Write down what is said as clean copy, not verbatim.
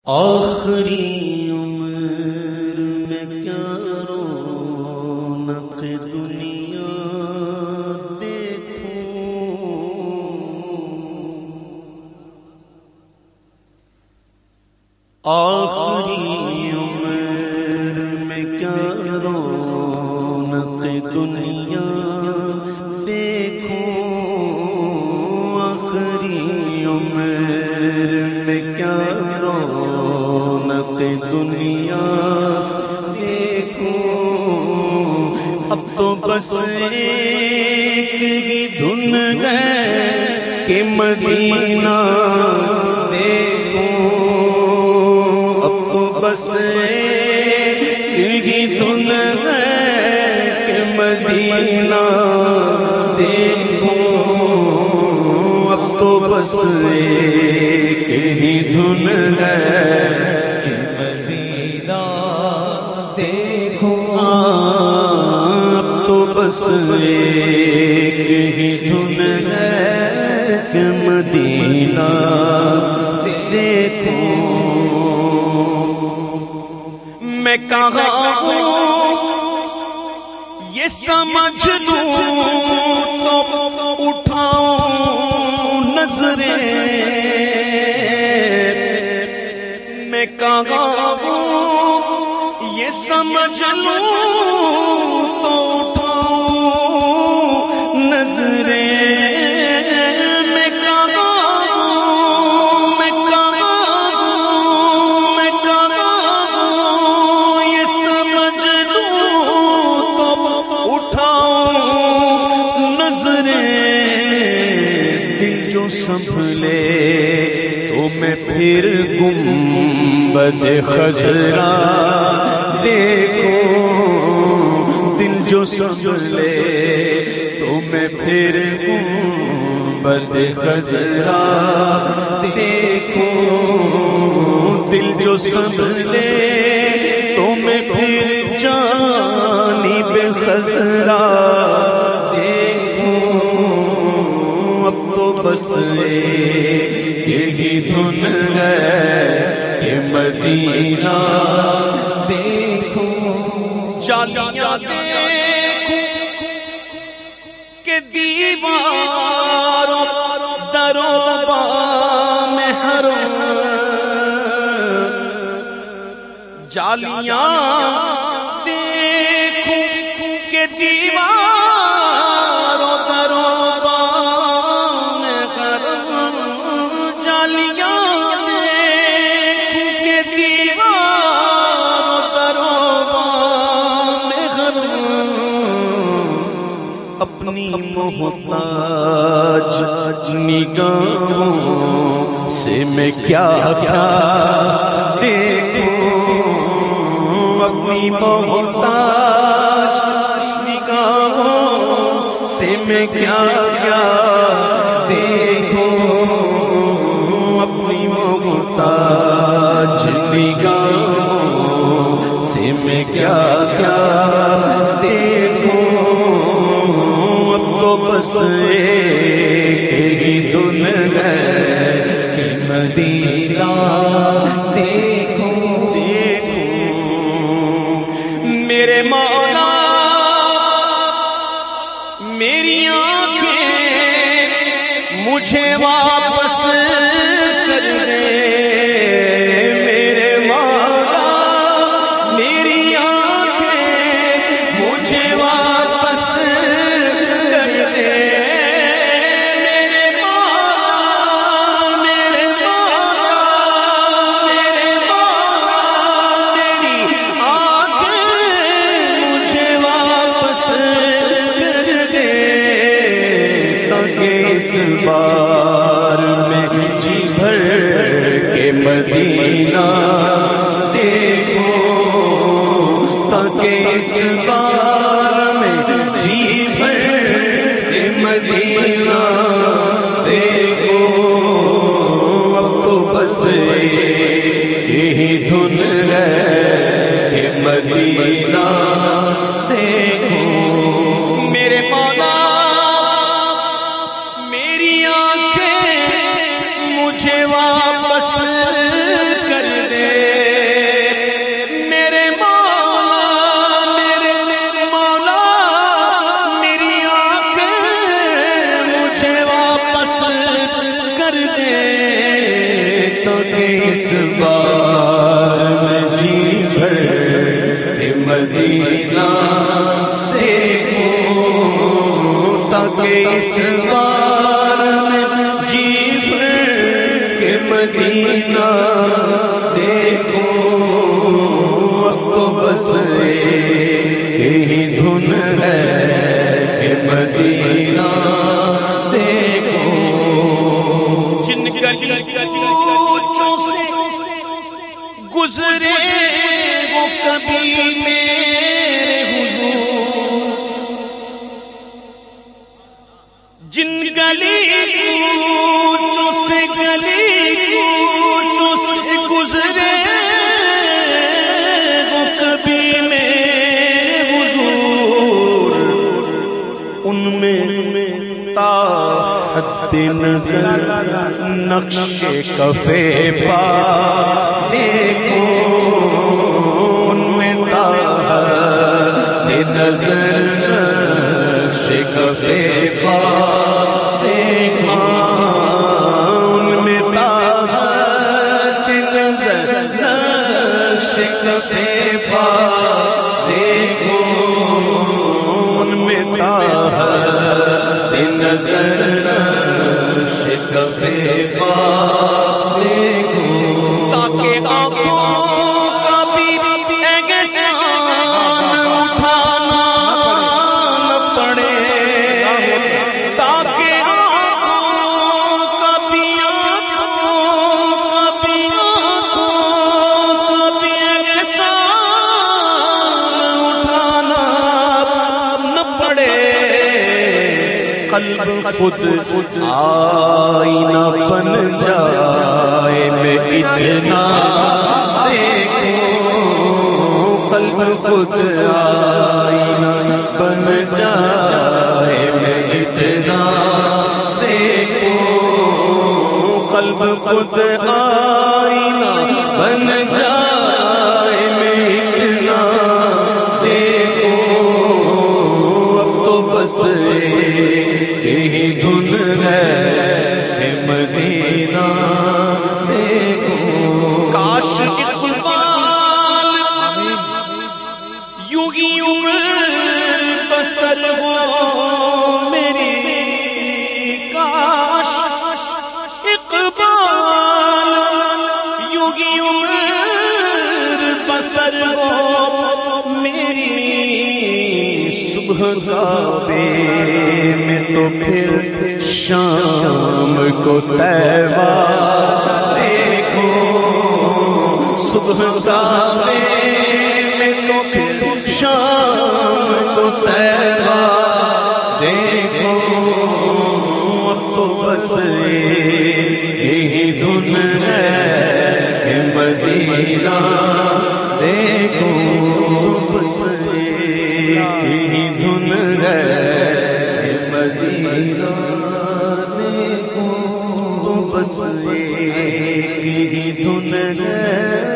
آخری عمر میں کیا رونق دنیا دیکھوں، آخری عمر میں کیا رونق دنیا دیکھوں، آخری عمر میں کیا دنیا دیکھوں، اب تو بس ایک ہی دھن ہے کہ مدینہ دیکھوں، اب تو بس ایک ہی دھن ہے کہ مدینہ دیکھوں، اب تو بس ایک ہی دھن ہے بس ایک ہی دھن ہے کہ مدینہ دیکھوں، میں کہاں ہوں یہ سمجھ لوں تو اٹھاؤں نظریں، میں کہاں ہوں یہ سمجھ لوں تو سنبھلے تو میں پھر گنبد خضرا دیکھوں، دل جو سنبھلے تو میں پھر گنبد خضرا دیکھوں، دل جو سنبھلے تو میں پھر جانب خضرا بس ایک ہی دھن ہے کہ مدینہ دیکھوں، جالیاں دیکھوں کہ دیواروں دروں بام حرم، جالیاں دیکھوں کہ دیواروں دروں اپنی محتاج نگاہوں سے میں کیا کیا دیکھوں، اپنی محتاج نگاہوں سے میں کیا کیا دیکھوں، اپنی محتاج نگاہوں سے میں کیا کیا دیکھوں، بس ایک ہی دھن ہے کہ مدینہ دیکھوں، میرے مولا میری آنکھیں مجھے واپس کر دے، میرے مولا میری آنکھیں مجھے واپس اس بار میں جی بھر کے مدینہ دیکھوں، تاکہ اس بار میں جی بھر کے مدینہ دیکھوں، اب تو بس یہی دھن ہے کہ مدینہ دیکھوں، میرے مولا مجھے واپس کر دے، کہ اس بار میں جی بھر کے مدینہ دیکھوں، تاکہ اس بار میں جی بھر کے مدینہ دیکھوں، اب تو بس یہی دھن ہے کہ مدینہ دیکھوں، جن گلیوں سے گزرے وہ کبھی میرے حضور، جن گلیوں سے گزرے وہ کبھی میرے حضور، ان میں تا حد نظر نقش کفے پا دیکھوں، ان میں تا حد نظر نقش کفے پا دیکھوں، ان میں تا حد نظر نقش کفے پا دیکھوں، ان میں تا حد نظر شکفے پا دیکھوں، تاکہ آنکھوں کا بھی احسان اٹھانا نہ پڑے، تاکہ آنکھوں کا بھی احسان اٹھانا نہ پڑے، قلب خود آئینہ بن جائے میں اتنا دیکھوں، قلب خود آئینہ بن جائے میں اتنا دیکھوں، قلب خود آئینہ بن جائے میں اتنا دیکھوں، اب تو بس یہی دھن ہے کہ مدینہ دیکھوں، کاش اقبال یوں ہی عمر بسر ہو میری، کاش اقبال یوں ہی عمر بسر ہو میری، صبح زابے میں تو پھر شام کو طیبہ دیکھوں، صبح زابے میں تو پھر شام کو طیبہ دیکھوں، اب تو بس یہی دھن ہے کہ مدینہ دیکھوں، بس یہی دھن ہے کہ مدینہ دیکھوں، بس یہی دھن ہے